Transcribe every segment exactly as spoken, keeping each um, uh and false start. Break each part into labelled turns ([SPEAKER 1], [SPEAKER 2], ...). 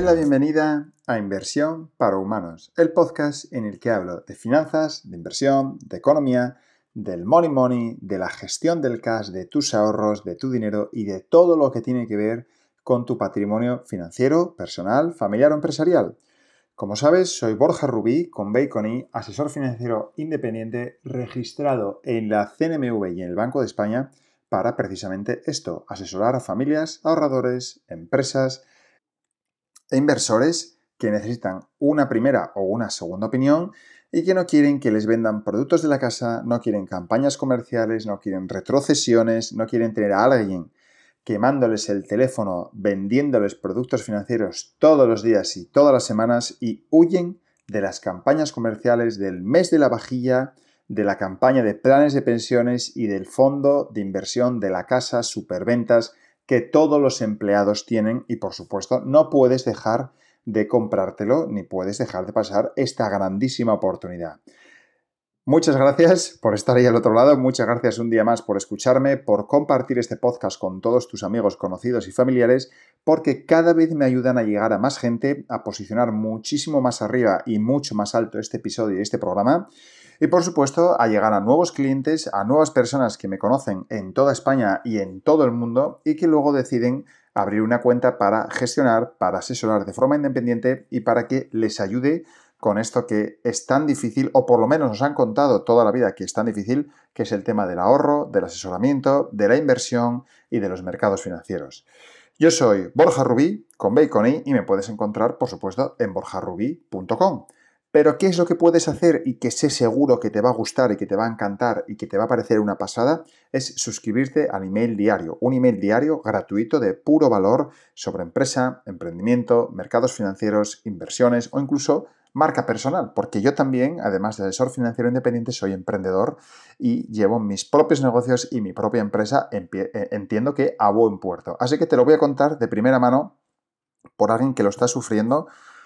[SPEAKER 1] la bienvenida a Inversión para Humanos, el podcast en el que hablo de finanzas, de inversión, de economía, del money money, de la gestión del cash, de tus ahorros, de tu dinero y de todo lo que tiene que ver con tu patrimonio financiero, personal, familiar o empresarial. Como sabes, soy Borja Rubí, con Bacon y asesor financiero independiente registrado en la C N M V y en el Banco de España para precisamente esto, asesorar a familias, ahorradores, empresas e inversores que necesitan una primera o una segunda opinión y que no quieren que les vendan productos de la casa, no quieren campañas comerciales, no quieren retrocesiones, no quieren tener a alguien quemándoles el teléfono, vendiéndoles productos financieros todos los días y todas las semanas y huyen de las campañas comerciales del mes de la vajilla, de la campaña de planes de pensiones y del fondo de inversión de la casa, superventas, que todos los empleados tienen y, por supuesto, no puedes dejar de comprártelo ni puedes dejar de pasar esta grandísima oportunidad. Muchas gracias por estar ahí al otro lado, muchas gracias un día más por escucharme, por compartir este podcast con todos tus amigos, conocidos y familiares, porque cada vez me ayudan a llegar a más gente, a posicionar muchísimo más arriba y mucho más alto este episodio y este programa. Y por supuesto a llegar a nuevos clientes, a nuevas personas que me conocen en toda España y en todo el mundo y que luego deciden abrir una cuenta para gestionar, para asesorar de forma independiente y para que les ayude con esto que es tan difícil, o por lo menos nos han contado toda la vida que es tan difícil, que es el tema del ahorro, del asesoramiento, de la inversión y de los mercados financieros. Yo soy Borja Rubí, con B con I, y me puedes encontrar, por supuesto, en borja rubí punto com. Pero ¿qué es lo que puedes hacer y que sé seguro que te va a gustar y que te va a encantar y que te va a parecer una pasada? Es suscribirte al email diario, un email diario gratuito de puro valor sobre empresa, emprendimiento, mercados financieros, inversiones o incluso marca personal, porque yo también, además de asesor financiero independiente, soy emprendedor y llevo mis propios negocios y mi propia empresa, entiendo que a buen puerto. Así que te lo voy a contar de primera mano por alguien que lo está sufriendo,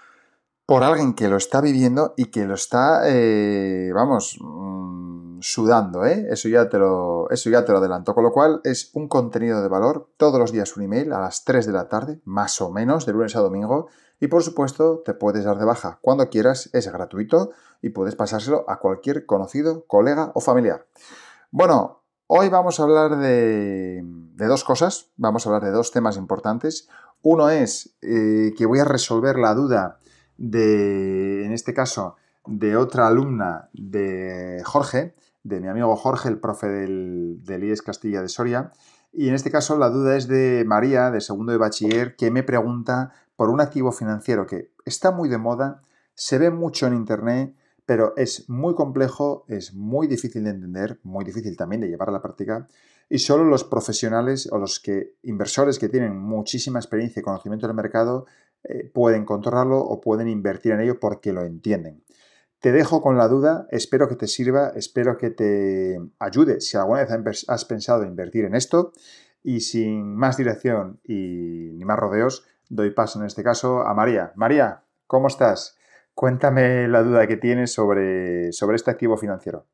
[SPEAKER 1] por alguien que lo está viviendo y que lo está, eh, vamos, mmm, sudando, ¿eh? Eso ya, te lo, eso ya te lo adelanto. Con lo cual es un contenido de valor, todos los días un email a las tres de la tarde, más o menos, de lunes a domingo. Y por supuesto te puedes dar de baja cuando quieras, es gratuito y puedes pasárselo a cualquier conocido, colega o familiar. Bueno, hoy vamos a hablar de, de dos cosas, vamos a hablar de dos temas importantes. Uno es eh, que voy a resolver la duda de, en este caso, de otra alumna de Jorge, de mi amigo Jorge, el profe del, del I E S Castilla de Soria. Y en este caso la duda es de María, de segundo de bachiller, que me pregunta por un activo financiero que está muy de moda, se ve mucho en internet, pero es muy complejo, es muy difícil de entender, muy difícil también de llevar a la práctica, y solo los profesionales o los que, inversores que tienen muchísima experiencia y conocimiento del mercado eh, pueden controlarlo o pueden invertir en ello porque lo entienden. Te dejo con la duda, espero que te sirva, espero que te ayude si alguna vez has pensado en invertir en esto, y sin más dilación y ni más rodeos, doy paso en este caso a María. María, ¿cómo estás? Cuéntame la duda que tienes sobre, sobre este activo financiero.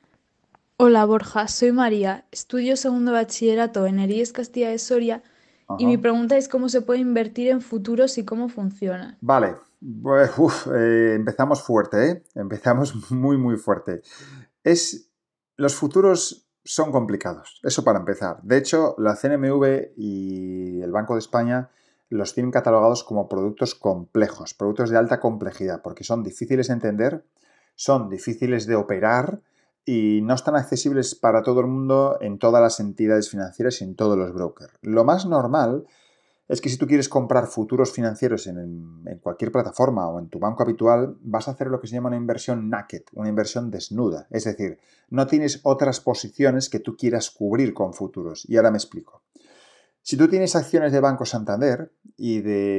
[SPEAKER 2] Hola Borja, soy María, estudio segundo bachillerato en el I E S Castilla de Soria y mi
[SPEAKER 1] Ajá.
[SPEAKER 2] pregunta es cómo se puede invertir en futuros y cómo funciona.
[SPEAKER 1] Vale, pues, uf, eh, empezamos fuerte, ¿eh? Empezamos muy, muy fuerte. Es, los futuros son complicados, eso para empezar. De hecho, la C N M V y el Banco de España los tienen catalogados como productos complejos, productos de alta complejidad, porque son difíciles de entender, son difíciles de operar y no están accesibles para todo el mundo en todas las entidades financieras y en todos los brokers. Lo más normal es que si tú quieres comprar futuros financieros en, en cualquier plataforma o en tu banco habitual, vas a hacer lo que se llama una inversión naked, una inversión desnuda. Es decir, no tienes otras posiciones que tú quieras cubrir con futuros. Y ahora me explico. Si tú tienes acciones de Banco Santander y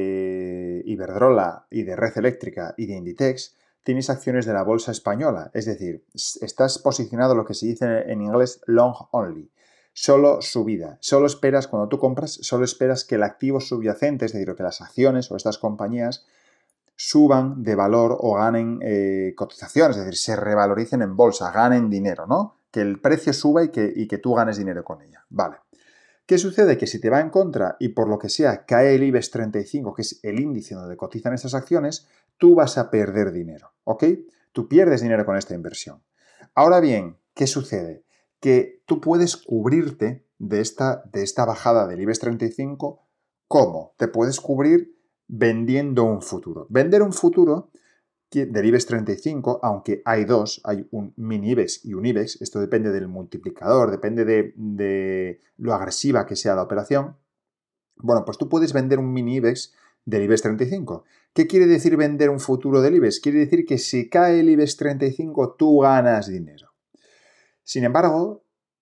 [SPEAKER 1] de Iberdrola y de Red Eléctrica y de Inditex, tienes acciones de la bolsa española. Es decir, estás posicionado lo que se dice en inglés long only. Solo subida. Solo esperas, cuando tú compras, solo esperas que el activo subyacente, es decir, que las acciones o estas compañías suban de valor o ganen eh, cotización, es decir, se revaloricen en bolsa, ganen dinero, ¿no? Que el precio suba y que, y que tú ganes dinero con ella. Vale. ¿Qué sucede? Que si te va en contra y por lo que sea cae el IBEX treinta y cinco, que es el índice donde cotizan estas acciones, tú vas a perder dinero, ¿ok? Tú pierdes dinero con esta inversión. Ahora bien, ¿qué sucede? Que tú puedes cubrirte de esta, de esta bajada del IBEX treinta y cinco. ¿Cómo? Te puedes cubrir vendiendo un futuro. Vender un futuro del IBEX treinta y cinco, aunque hay dos, hay un mini IBEX y un IBEX, esto depende del multiplicador, depende de, de lo agresiva que sea la operación. Bueno, pues tú puedes vender un mini IBEX del IBEX treinta y cinco. ¿Qué quiere decir vender un futuro del IBEX? Quiere decir que si cae el IBEX treinta y cinco, tú ganas dinero. Sin embargo,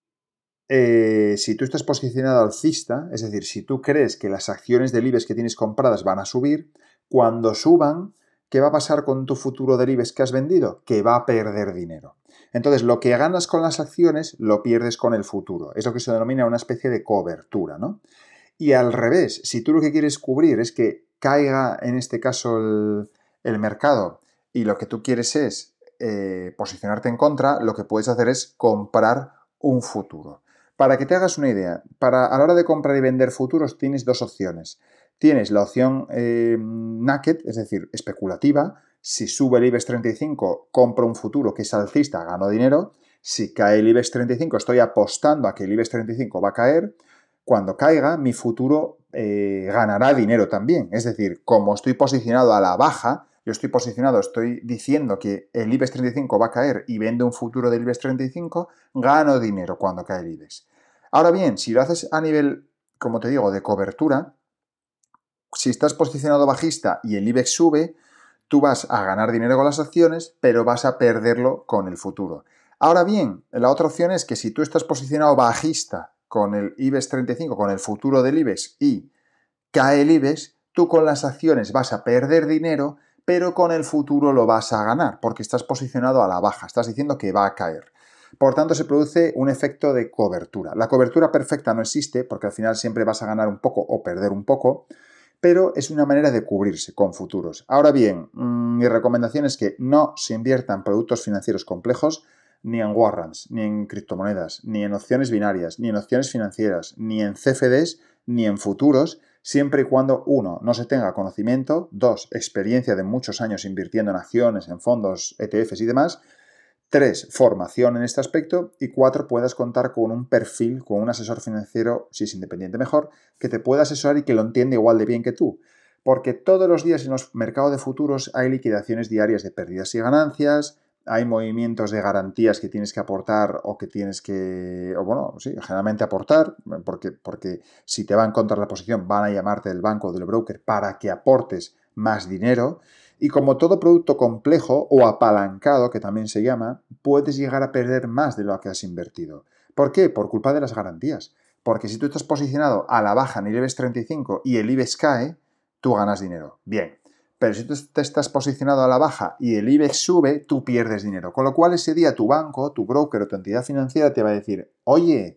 [SPEAKER 1] eh, si tú estás posicionado alcista, es decir, si tú crees que las acciones del IBEX que tienes compradas van a subir, cuando suban, ¿qué va a pasar con tu futuro del IBEX que has vendido? Que va a perder dinero. Entonces, lo que ganas con las acciones lo pierdes con el futuro. Es lo que se denomina una especie de cobertura, ¿no? Y al revés, si tú lo que quieres cubrir es que caiga, en este caso, el, el mercado y lo que tú quieres es eh, posicionarte en contra, lo que puedes hacer es comprar un futuro. Para que te hagas una idea, para, a la hora de comprar y vender futuros tienes dos opciones. Tienes la opción eh, naked, es decir, especulativa. Si sube el IBEX treinta y cinco, compro un futuro que es alcista, gano dinero. Si cae el IBEX treinta y cinco, estoy apostando a que el IBEX treinta y cinco va a caer. Cuando caiga, mi futuro eh, ganará dinero también. Es decir, como estoy posicionado a la baja, yo estoy posicionado, estoy diciendo que el IBEX treinta y cinco va a caer y vendo un futuro del IBEX treinta y cinco, gano dinero cuando cae el IBEX. Ahora bien, si lo haces a nivel, como te digo, de cobertura, si estás posicionado bajista y el IBEX sube, tú vas a ganar dinero con las acciones, pero vas a perderlo con el futuro. Ahora bien, la otra opción es que si tú estás posicionado bajista con el IBEX treinta y cinco, con el futuro del IBEX y cae el IBEX, tú con las acciones vas a perder dinero, pero con el futuro lo vas a ganar, porque estás posicionado a la baja, estás diciendo que va a caer. Por tanto, se produce un efecto de cobertura. La cobertura perfecta no existe, porque al final siempre vas a ganar un poco o perder un poco, pero es una manera de cubrirse con futuros. Ahora bien, mmm, mi recomendación es que no se invierta en productos financieros complejos, ni en warrants, ni en criptomonedas, ni en opciones binarias, ni en opciones financieras, ni en C F Ds, ni en futuros, siempre y cuando, uno, no se tenga conocimiento, dos, experiencia de muchos años invirtiendo en acciones, en fondos, E T Fs y demás, tres, formación en este aspecto y cuatro, puedas contar con un perfil, con un asesor financiero, si es independiente mejor, que te pueda asesorar y que lo entiende igual de bien que tú. Porque todos los días en los mercados de futuros hay liquidaciones diarias de pérdidas y ganancias, hay movimientos de garantías que tienes que aportar o que tienes que, o bueno, sí, generalmente aportar, porque, porque si te va en contra la posición van a llamarte del banco o del broker para que aportes más dinero. Y como todo producto complejo o apalancado, que también se llama, puedes llegar a perder más de lo que has invertido. ¿Por qué? Por culpa de las garantías. Porque si tú estás posicionado a la baja en el IBEX treinta y cinco y el IBEX cae, tú ganas dinero. Bien. Pero si tú te estás posicionado a la baja y el IBEX sube, tú pierdes dinero. Con lo cual ese día tu banco, tu broker o tu entidad financiera te va a decir, oye,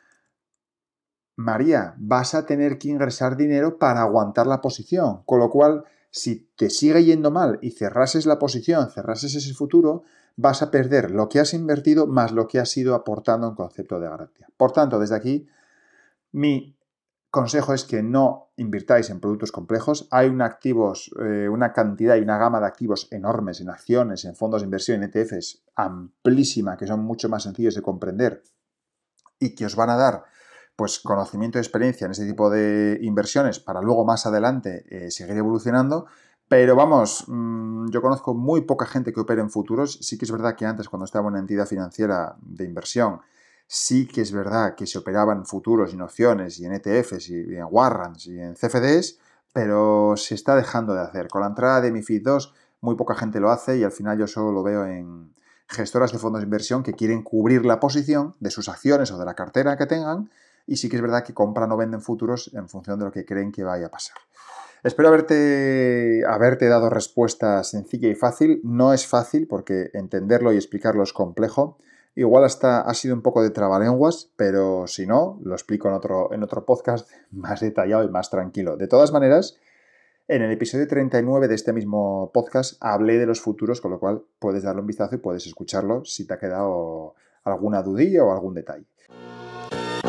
[SPEAKER 1] María, vas a tener que ingresar dinero para aguantar la posición. Con lo cual, si te sigue yendo mal y cerrases la posición, cerrases ese futuro, vas a perder lo que has invertido más lo que has ido aportando en concepto de garantía. Por tanto, desde aquí, mi consejo es que no invirtáis en productos complejos. Hay una, activos, eh, una cantidad y una gama de activos enormes en acciones, en fondos de inversión, en E T Fs, amplísima, que son mucho más sencillos de comprender y que os van a dar pues conocimiento y experiencia en ese tipo de inversiones para luego más adelante eh, seguir evolucionando. Pero vamos, mmm, yo conozco muy poca gente que opere en futuros. Sí que es verdad que antes, cuando estaba en una entidad financiera de inversión, sí que es verdad que se operaban futuros y en opciones y en E T Fs y en warrants y en C F Ds, pero se está dejando de hacer. Con la entrada de MiFID dos, muy poca gente lo hace y al final yo solo lo veo en gestoras de fondos de inversión que quieren cubrir la posición de sus acciones o de la cartera que tengan, y sí que es verdad que compran o venden futuros en función de lo que creen que vaya a pasar. Espero haberte, haberte dado respuesta sencilla y fácil. No es fácil porque entenderlo y explicarlo es complejo. Igual hasta ha sido un poco de trabalenguas, pero si no, lo explico en otro, en otro podcast más detallado y más tranquilo. De todas maneras, en el episodio treinta y nueve de este mismo podcast hablé de los futuros, con lo cual puedes darle un vistazo y puedes escucharlo si te ha quedado alguna dudilla o algún detalle.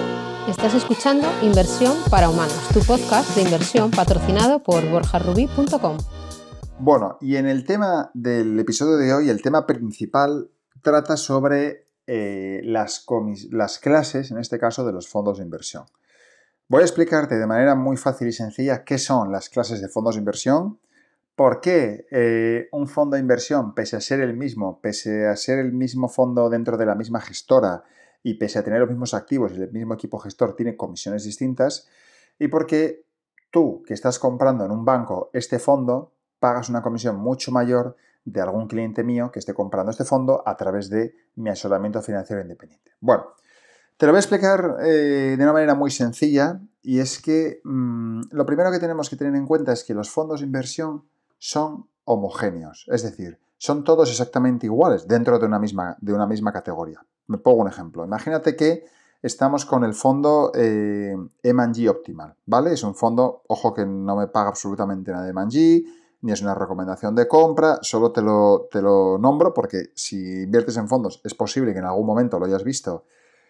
[SPEAKER 3] Estás escuchando Inversión para Humanos, tu podcast de inversión patrocinado por borja rubí punto com.
[SPEAKER 1] Bueno, y en el tema del episodio de hoy, el tema principal trata sobre eh, las, comis- las clases, en este caso, de los fondos de inversión. Voy a explicarte de manera muy fácil y sencilla qué son las clases de fondos de inversión, por qué eh, un fondo de inversión, pese a ser el mismo, pese a ser el mismo fondo dentro de la misma gestora y pese a tener los mismos activos y el mismo equipo gestor, tiene comisiones distintas, y por qué tú, que estás comprando en un banco este fondo, pagas una comisión mucho mayor de algún cliente mío que esté comprando este fondo a través de mi asesoramiento financiero independiente. Bueno, te lo voy a explicar eh, de una manera muy sencilla, y es que mmm, lo primero que tenemos que tener en cuenta es que los fondos de inversión son homogéneos, es decir, son todos exactamente iguales dentro de una misma, de una misma categoría. Me pongo un ejemplo. Imagínate que estamos con el fondo eh, M and G Optimal, ¿vale? Es un fondo, ojo, que no me paga absolutamente nada de M and G, ni es una recomendación de compra, solo te lo, te lo nombro porque si inviertes en fondos es posible que en algún momento lo hayas visto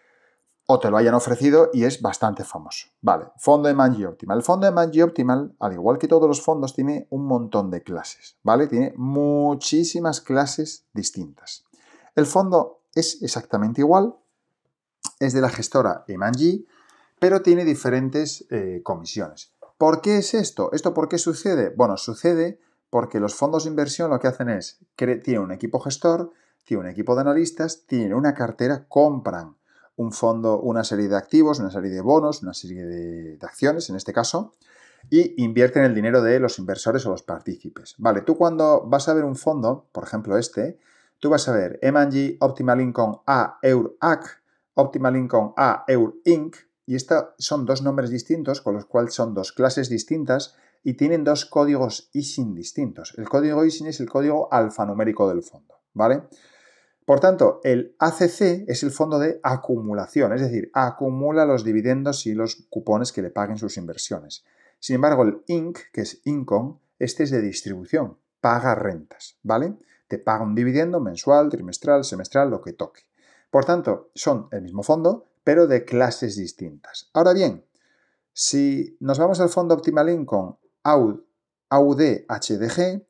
[SPEAKER 1] o te lo hayan ofrecido y es bastante famoso. Vale, fondo M and G Optimal. El fondo M and G Optimal, al igual que todos los fondos, tiene un montón de clases, ¿vale? Tiene muchísimas clases distintas. El fondo es exactamente igual, es de la gestora M and G, pero tiene diferentes eh, comisiones. ¿Por qué es esto? ¿Esto por qué sucede? Bueno, sucede porque los fondos de inversión lo que hacen es, que tienen un equipo gestor, tienen un equipo de analistas, tienen una cartera, compran un fondo, una serie de activos, una serie de bonos, una serie de, de acciones en este caso, y invierten el dinero de los inversores o los partícipes. Vale, tú cuando vas a ver un fondo, por ejemplo este, tú vas a ver M and G Optimal Income A Eur A C, Optimal Income A Eur Incorporated, y estos son dos nombres distintos, con los cuales son dos clases distintas y tienen dos códigos I S I N distintos. El código I S I N es el código alfanumérico del fondo, ¿vale? Por tanto, el A C C es el fondo de acumulación, es decir, acumula los dividendos y los cupones que le paguen sus inversiones. Sin embargo, el I N C, que es Income, este es de distribución, paga rentas, ¿vale? Te paga un dividendo mensual, trimestral, semestral, lo que toque. Por tanto, son el mismo fondo, pero de clases distintas. Ahora bien, si nos vamos al fondo Optimal Income A U D H D G,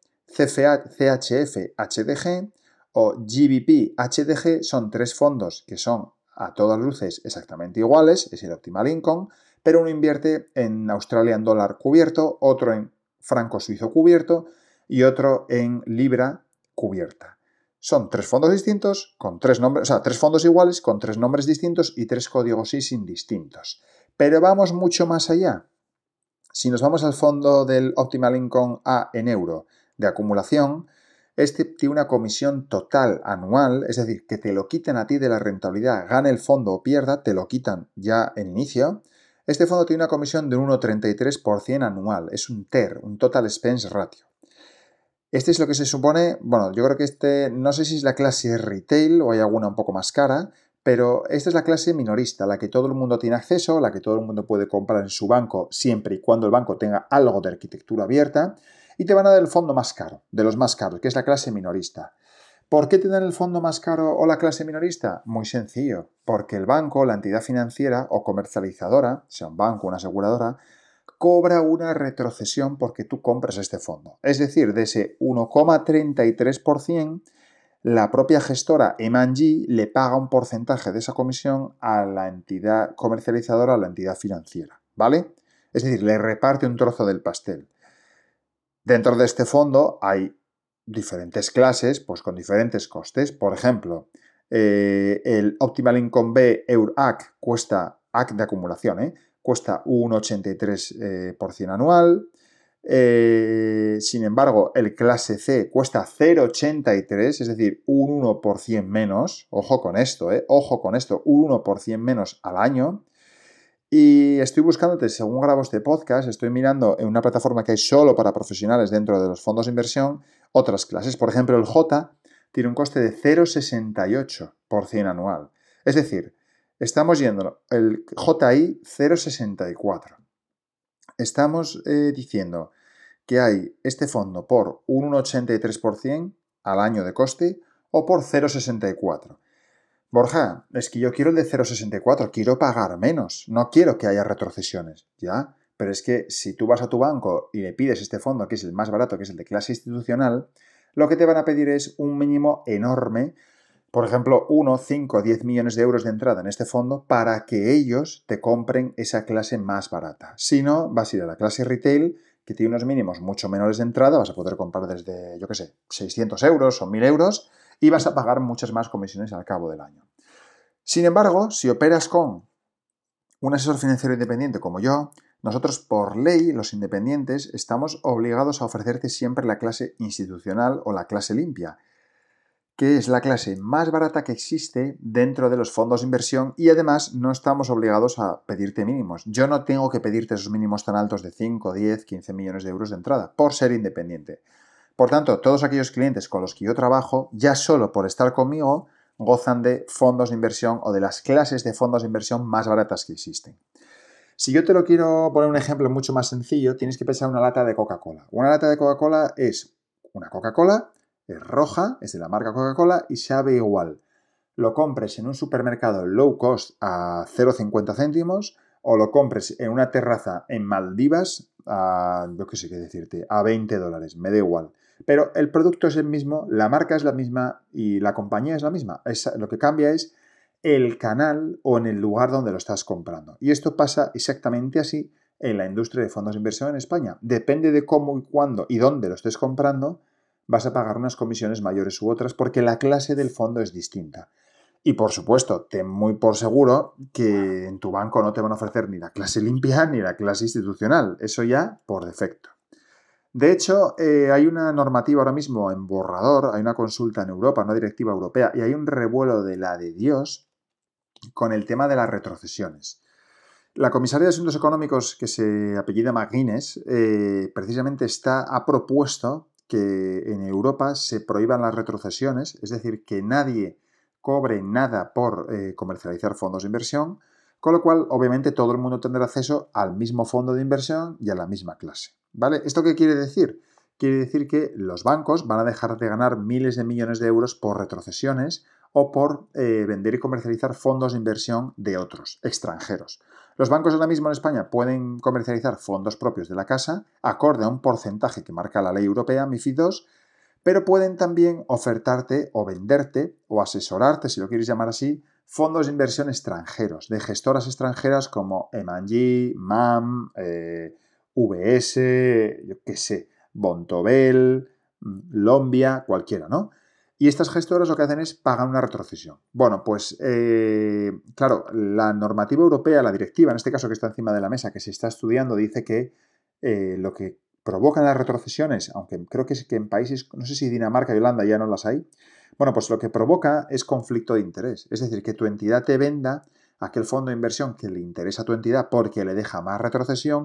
[SPEAKER 1] C H F H D G o G B P H D G, son tres fondos que son a todas luces exactamente iguales, es el Optimal Income, pero uno invierte en Australian Dollar cubierto, otro en franco suizo cubierto y otro en libra cubierta. Son tres fondos distintos, con tres nombres, o sea, tres fondos iguales con tres nombres distintos y tres códigos I S I N distintos. Pero vamos mucho más allá. Si nos vamos al fondo del Optimal Income A en euro de acumulación, este tiene una comisión total anual, es decir, que te lo quitan a ti de la rentabilidad, gane el fondo o pierda, te lo quitan ya en inicio. Este fondo tiene una comisión de un uno coma treinta y tres por ciento anual, es un T E R, un Total Expense Ratio. Este es lo que se supone, bueno, yo creo que este, no sé si es la clase retail o hay alguna un poco más cara, pero esta es la clase minorista, la que todo el mundo tiene acceso, la que todo el mundo puede comprar en su banco siempre y cuando el banco tenga algo de arquitectura abierta, y te van a dar el fondo más caro, de los más caros, que es la clase minorista. ¿Por qué te dan el fondo más caro o la clase minorista? Muy sencillo, porque el banco, la entidad financiera o comercializadora, sea un banco o una aseguradora, cobra una retrocesión porque tú compras este fondo. Es decir, de ese uno coma treinta y tres por ciento, la propia gestora M and G le paga un porcentaje de esa comisión a la entidad comercializadora, a la entidad financiera, ¿vale? Es decir, le reparte un trozo del pastel. Dentro de este fondo hay diferentes clases, pues con diferentes costes. Por ejemplo, eh, el Optimal Income B Eur A C cuesta, A C de acumulación, ¿eh? cuesta un uno coma ochenta y tres por ciento anual. Eh, sin embargo, el clase C cuesta cero coma ochenta y tres, es decir, un uno por ciento menos. Ojo con esto, ¿eh? Ojo con esto, un uno por ciento menos al año. Y estoy buscándote, según grabo este podcast, estoy mirando en una plataforma que hay solo para profesionales dentro de los fondos de inversión, otras clases. Por ejemplo, el J tiene un coste de cero coma sesenta y ocho por ciento anual. Es decir, estamos yendo, el J I cero coma sesenta y cuatro. Estamos eh, diciendo que hay este fondo por un uno coma ochenta y tres por ciento al año de coste o por cero coma sesenta y cuatro. Borja, es que yo quiero el de cero coma sesenta y cuatro, quiero pagar menos, no quiero que haya retrocesiones, ¿ya? Pero es que si tú vas a tu banco y le pides este fondo, que es el más barato, que es el de clase institucional, lo que te van a pedir es un mínimo enorme, por ejemplo, uno, cinco, diez millones de euros de entrada en este fondo para que ellos te compren esa clase más barata. Si no, vas a ir a la clase retail, que tiene unos mínimos mucho menores de entrada, vas a poder comprar desde, yo qué sé, seiscientos euros o mil euros y vas a pagar muchas más comisiones al cabo del año. Sin embargo, si operas con un asesor financiero independiente como yo, nosotros por ley, los independientes, estamos obligados a ofrecerte siempre la clase institucional o la clase limpia, que es la clase más barata que existe dentro de los fondos de inversión y además no estamos obligados a pedirte mínimos. Yo no tengo que pedirte esos mínimos tan altos de cinco, diez, quince millones de euros de entrada por ser independiente. Por tanto, todos aquellos clientes con los que yo trabajo, ya solo por estar conmigo, gozan de fondos de inversión o de las clases de fondos de inversión más baratas que existen. Si yo te lo quiero poner un ejemplo mucho más sencillo, tienes que pensar en una lata de Coca-Cola. Una lata de Coca-Cola es una Coca-Cola, es roja, es de la marca Coca-Cola y sabe igual. Lo compres en un supermercado low cost a cero coma cincuenta céntimos o lo compres en una terraza en Maldivas a, yo qué sé qué decirte, a veinte dólares, me da igual. Pero el producto es el mismo, la marca es la misma y la compañía es la misma. Es, lo que cambia es el canal o en el lugar donde lo estás comprando. Y esto pasa exactamente así en la industria de fondos de inversión en España. Depende de cómo y cuándo y dónde lo estés comprando, vas a pagar unas comisiones mayores u otras porque la clase del fondo es distinta. Y por supuesto, ten muy por seguro que en tu banco no te van a ofrecer ni la clase limpia ni la clase institucional. Eso ya por defecto. De hecho, eh, hay una normativa ahora mismo en borrador, hay una consulta en Europa, una directiva europea, y hay un revuelo de la de Dios con el tema de las retrocesiones. La comisaria de Asuntos Económicos, que se apellida McGuinness, eh, precisamente está, ha propuesto que en Europa se prohíban las retrocesiones, es decir, que nadie cobre nada por eh, comercializar fondos de inversión, con lo cual, obviamente, todo el mundo tendrá acceso al mismo fondo de inversión y a la misma clase. ¿Vale? ¿Esto qué quiere decir? Quiere decir que los bancos van a dejar de ganar miles de millones de euros por retrocesiones o por eh, vender y comercializar fondos de inversión de otros, extranjeros. Los bancos ahora mismo en España pueden comercializar fondos propios de la casa, acorde a un porcentaje que marca la ley europea, MiFID dos, pero pueden también ofertarte o venderte o asesorarte, si lo quieres llamar así, fondos de inversión extranjeros, de gestoras extranjeras como M and G, M A M, eh, V S, yo qué sé, Bontobel, Lombia, cualquiera, ¿no? Y estas gestoras lo que hacen es pagar una retrocesión. Bueno, pues, eh, claro, la normativa europea, la directiva, en este caso que está encima de la mesa, que se está estudiando, dice que eh, lo que provocan las retrocesiones, aunque creo que es que en países, no sé si Dinamarca y Holanda ya no las hay, bueno, pues lo que provoca es conflicto de interés. Es decir, que tu entidad te venda aquel fondo de inversión que le interesa a tu entidad porque le deja más retrocesión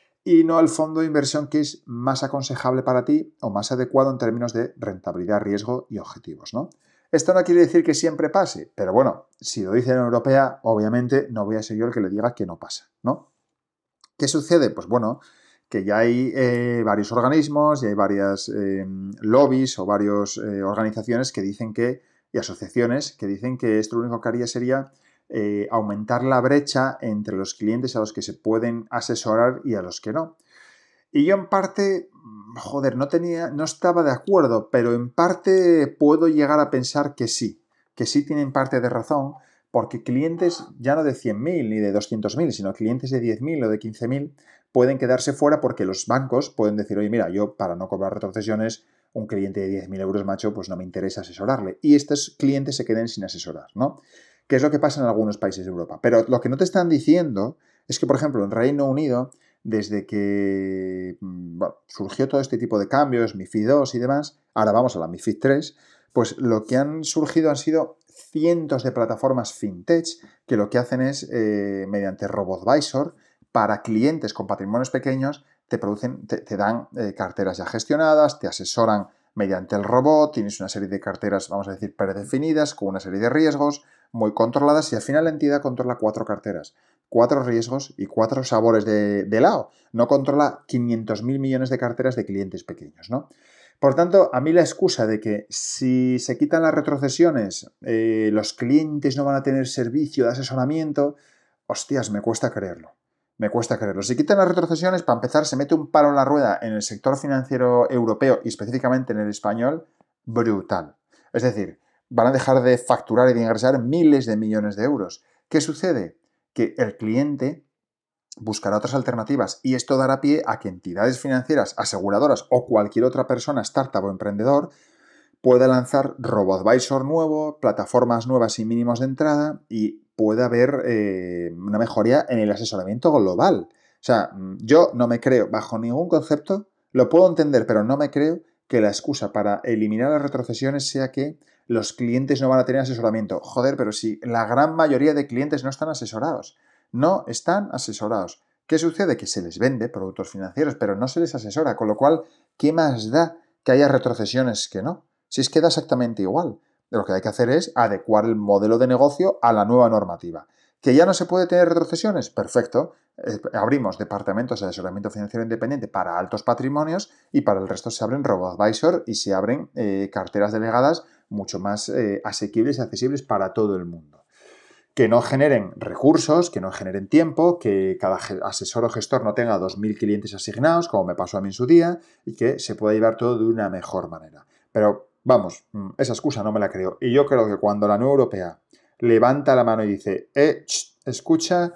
[SPEAKER 1] y no el fondo de inversión que es más aconsejable para ti o más adecuado en términos de rentabilidad, riesgo y objetivos, ¿no? Esto no quiere decir que siempre pase, pero bueno, si lo dice la Unión Europea, obviamente no voy a ser yo el que le diga que no pasa, ¿no? ¿Qué sucede? Pues bueno, que ya hay eh, varios organismos, ya hay varias eh, lobbies o varias eh, organizaciones que dicen que, y asociaciones que dicen que esto lo único que haría sería eh, aumentar la brecha entre los clientes a los que se pueden asesorar y a los que no. Y yo en parte, joder, no tenía, no estaba de acuerdo, pero en parte puedo llegar a pensar que sí, que sí tienen parte de razón, porque clientes ya no de cien mil ni de doscientos mil, sino clientes de diez mil o de quince mil pueden quedarse fuera porque los bancos pueden decir, oye, mira, yo para no cobrar retrocesiones, un cliente de diez mil euros, macho, pues no me interesa asesorarle. Y estos clientes se queden sin asesorar, ¿no? Que es lo que pasa en algunos países de Europa. Pero lo que no te están diciendo es que, por ejemplo, en Reino Unido, desde que bueno, surgió todo este tipo de cambios, MiFID dos y demás, ahora vamos a la MiFID tres, pues lo que han surgido han sido cientos de plataformas fintech que lo que hacen es, eh, mediante RoboAdvisor, para clientes con patrimonios pequeños, te, producen, te, te dan eh, carteras ya gestionadas, te asesoran mediante el robot, tienes una serie de carteras, vamos a decir, predefinidas, con una serie de riesgos muy controladas y al final la entidad controla cuatro carteras, cuatro riesgos y cuatro sabores de, de helado. No controla quinientos mil millones de carteras de clientes pequeños, ¿no? Por tanto, a mí la excusa de que si se quitan las retrocesiones, eh, los clientes no van a tener servicio de asesoramiento, hostias, me cuesta creerlo. Me cuesta creerlo. Si quitan las retrocesiones, para empezar, se mete un palo en la rueda en el sector financiero europeo y específicamente en el español, brutal. Es decir, van a dejar de facturar y de ingresar miles de millones de euros. ¿Qué sucede? Que el cliente buscará otras alternativas y esto dará pie a que entidades financieras, aseguradoras o cualquier otra persona, startup o emprendedor, pueda lanzar RoboAdvisor nuevo, plataformas nuevas y mínimos de entrada y pueda haber eh, una mejoría en el asesoramiento global. O sea, yo no me creo, bajo ningún concepto, lo puedo entender, pero no me creo que la excusa para eliminar las retrocesiones sea que los clientes no van a tener asesoramiento. Joder, pero si la gran mayoría de clientes no están asesorados. No están asesorados. ¿Qué sucede? Que se les vende productos financieros, pero no se les asesora, con lo cual, ¿qué más da que haya retrocesiones que no? Si es que da exactamente igual. Lo que hay que hacer es adecuar el modelo de negocio a la nueva normativa. ¿Que ya no se puede tener retrocesiones? Perfecto. Eh, abrimos departamentos de asesoramiento financiero independiente para altos patrimonios y para el resto se abren RoboAdvisor y se abren eh, carteras delegadas mucho más eh, asequibles y accesibles para todo el mundo. Que no generen recursos, que no generen tiempo, que cada asesor o gestor no tenga dos mil clientes asignados, como me pasó a mí en su día, y que se pueda llevar todo de una mejor manera. Pero, vamos, esa excusa no me la creo. Y yo creo que cuando la Unión Europea levanta la mano y dice, eh, ch, escucha,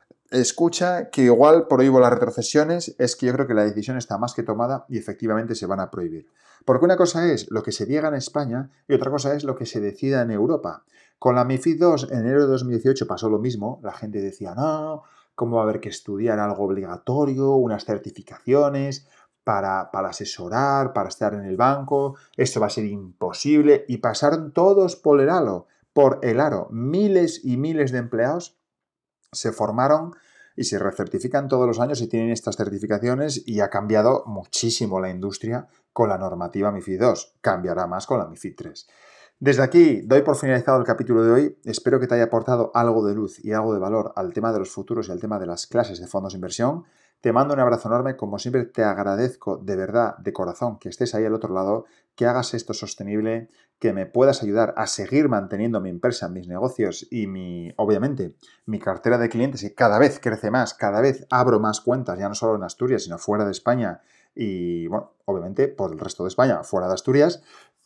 [SPEAKER 1] escucha, que igual prohíbo las retrocesiones, es que yo creo que la decisión está más que tomada y efectivamente se van a prohibir. Porque una cosa es lo que se diga en España y otra cosa es lo que se decida en Europa. Con la MiFID dos, en enero de dos mil dieciocho pasó lo mismo. La gente decía, no, ¿cómo va a haber que estudiar algo obligatorio, unas certificaciones para, para asesorar, para estar en el banco? Esto va a ser imposible. Y pasaron todos por el aro, por el aro. Miles y miles de empleados se formaron y se recertifican todos los años y tienen estas certificaciones y ha cambiado muchísimo la industria con la normativa MiFID dos. Cambiará más con la MiFID tres. Desde aquí doy por finalizado el capítulo de hoy. Espero que te haya aportado algo de luz y algo de valor al tema de los futuros y al tema de las clases de fondos de inversión. Te mando un abrazo enorme. Como siempre, te agradezco de verdad, de corazón, que estés ahí al otro lado, que hagas esto sostenible, que me puedas ayudar a seguir manteniendo mi empresa, mis negocios y, mi, obviamente, mi cartera de clientes, que cada vez crece más, cada vez abro más cuentas, ya no solo en Asturias, sino fuera de España y, bueno, obviamente por el resto de España, fuera de Asturias.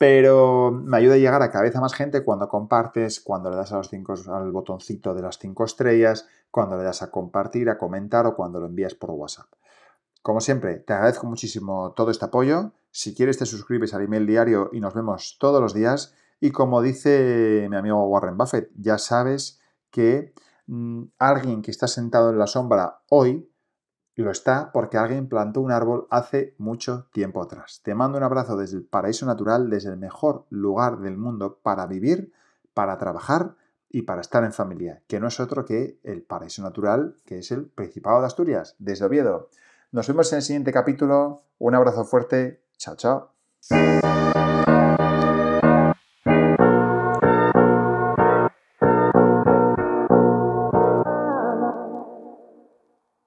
[SPEAKER 1] Pero me ayuda a llegar a cada vez a más gente cuando compartes, cuando le das a los cinco, al botoncito de las cinco estrellas, cuando le das a compartir, a comentar o cuando lo envías por WhatsApp. Como siempre, te agradezco muchísimo todo este apoyo. Si quieres te suscribes al email diario y nos vemos todos los días. Y como dice mi amigo Warren Buffett, ya sabes que mmm, alguien que está sentado en la sombra hoy lo está porque alguien plantó un árbol hace mucho tiempo atrás. Te mando un abrazo desde el paraíso natural, desde el mejor lugar del mundo para vivir, para trabajar y para estar en familia, que no es otro que el paraíso natural, que es el Principado de Asturias, desde Oviedo. Nos vemos en el siguiente capítulo. Un abrazo fuerte. Chao, chao.